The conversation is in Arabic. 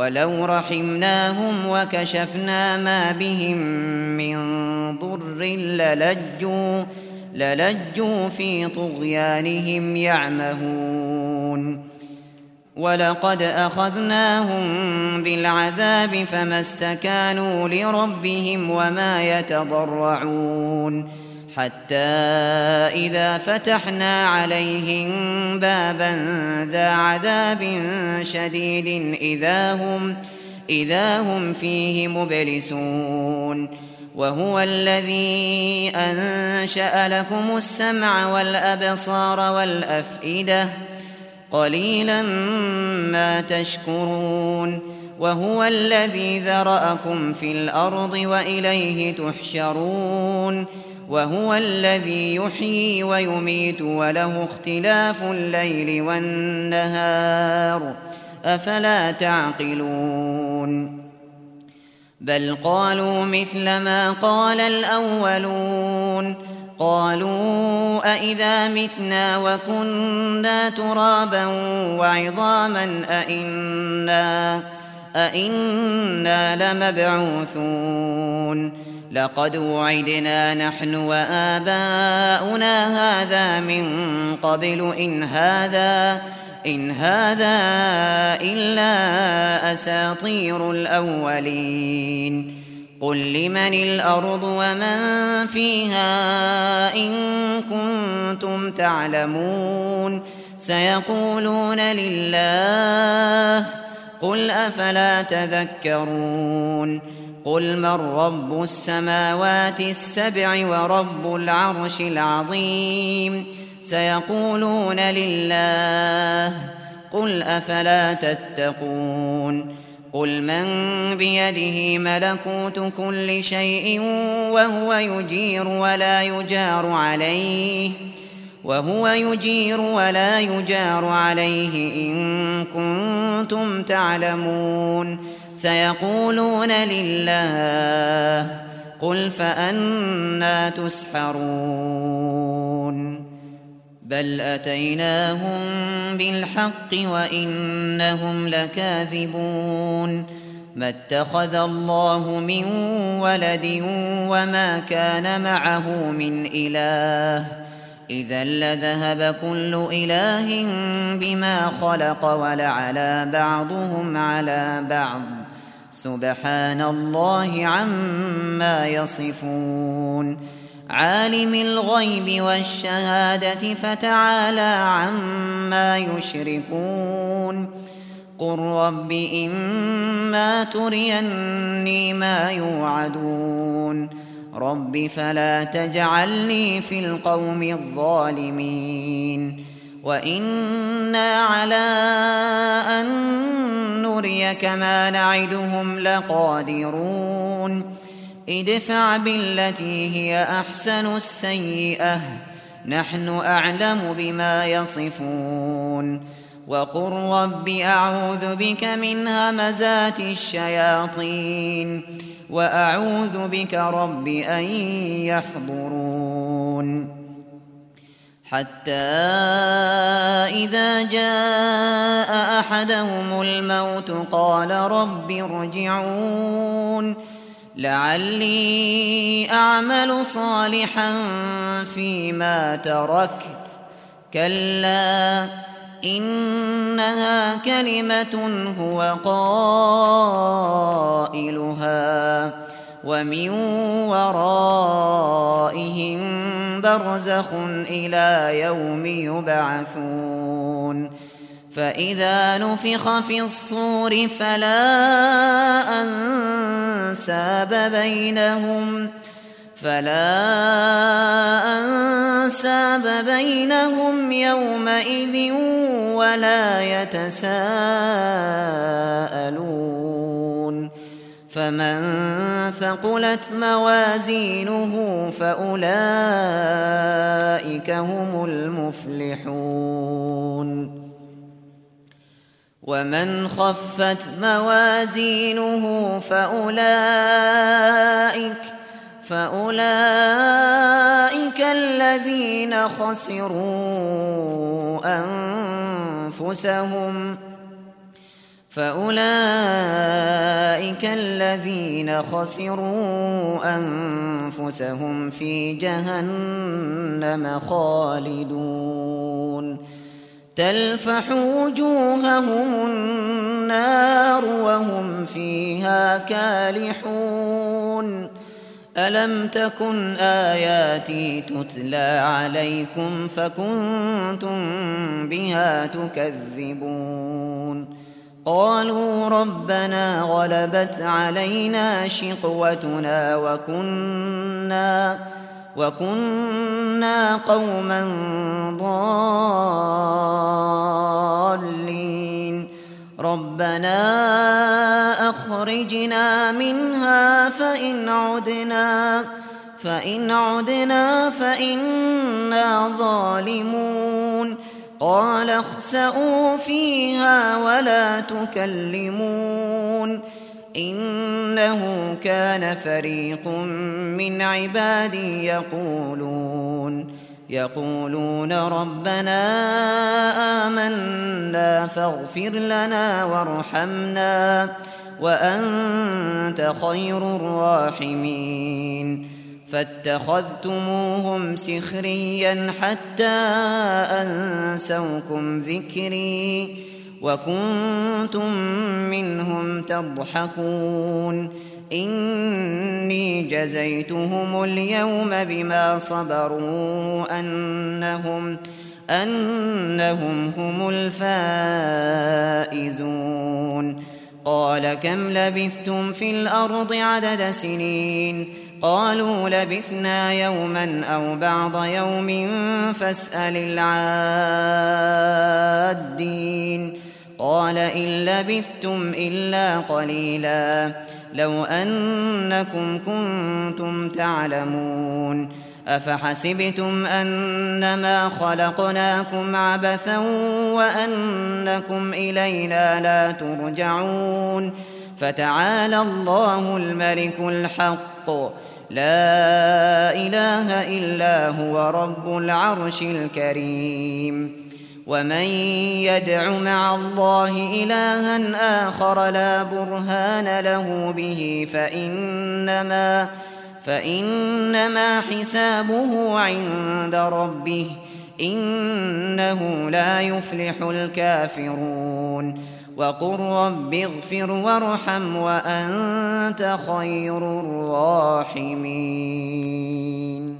ولو رحمناهم وكشفنا ما بهم من ضر للجوا في طغيانهم يعمهون ولقد أخذناهم بالعذاب فما استكانوا لربهم وما يتضرعون حتى إذا فتحنا عليهم بابا ذا عذاب شديد إذا هم فيه مبلسون وهو الذي أنشأ لكم السمع والأبصار والأفئدة قليلا ما تشكرون وهو الذي ذرأكم في الأرض وإليه تحشرون وهو الذي يحيي ويميت وله اختلاف الليل والنهار أفلا تعقلون بل قالوا مثل ما قال الأولون قالوا أإذا متنا وكنا ترابا وعظاما أإنا لمبعوثون لقد وعدنا نحن وآباؤنا هذا من قبل إن هذا إلا أساطير الأولين قل لمن الأرض ومن فيها إن كنتم تعلمون سيقولون لله قل أفلا تذكرون قل من رب السماوات السبع ورب العرش العظيم سيقولون لله قل أفلا تتقون قل من بيده ملكوت كل شيء وهو يجير ولا يجار عليه إن كنتم تعلمون سيقولون لله قل فأنى تسحرون بل أتيناهم بالحق وإنهم لكاذبون ما اتخذ الله من ولد وما كان معه من إله إذا لذهب كل إله بما خلق ولعلى بعضهم على بعض سبحان الله عما يصفون عالم الغيب والشهادة فتعالى عما يشركون قل رب إما تريني ما يوعدون رب فلا تجعلني في القوم الظالمين وإنا على أن نريك ما نعدهم لقادرون ادفع بالتي هي أحسن السيئة نحن أعلم بما يصفون وقل رب أعوذ بك من همزات الشياطين وأعوذ بك رب أن يحضرون حتى إذا جاء أحدهم الموت قال رب ارجعون لعلي أعمل صالحا فيما تركت كلا إنها كلمة هو قائلها ومن ورائهم برزخ إلى يوم يبعثون فإذا نفخ في الصور فلا أنساب بينهم يومئذ ولا يتساءلون فمن ثقلت موازينه فأولئك هم المفلحون ومن خفت موازينه فأولئك الذين خسروا فأولئك الذين خسروا أنفسهم في جهنم خالدون تلفح وجوههم النار وهم فيها كالحون ألم تكن آياتي تتلى عليكم فكنتم بها تكذبون قالوا ربنا غلبت علينا شقوتنا وكنا قوما ضالين ربنا أخرجنا منها فإن عدنا فإنا ظالمون قال اخسئوا فيها ولا تكلمون إنه كان فريق من عبادي يقولون ربنا آمنا فاغفر لنا وارحمنا وأنت خير الراحمين فاتخذتموهم سخريا حتى أنسوكم ذكري وكنتم منهم تضحكون إني جزيتهم اليوم بما صبروا أنهم هم الفائزون قال كم لبثتم في الأرض عدد سنين قالوا لبثنا يوما أو بعض يوم فاسأل العادين قال إن لبثتم إلا قليلا لو أنكم كنتم تعلمون أفحسبتم أنما خلقناكم عبثا وأنكم إلينا لا ترجعون فتعالى الله الملك الحق لا إله إلا هو رب العرش الكريم ومن يدع مع الله إلها آخر لا برهان له به فإنما حسابه عند ربه إنه لا يفلح الكافرون وقل رب اغفر وارحم وأنت خير الراحمين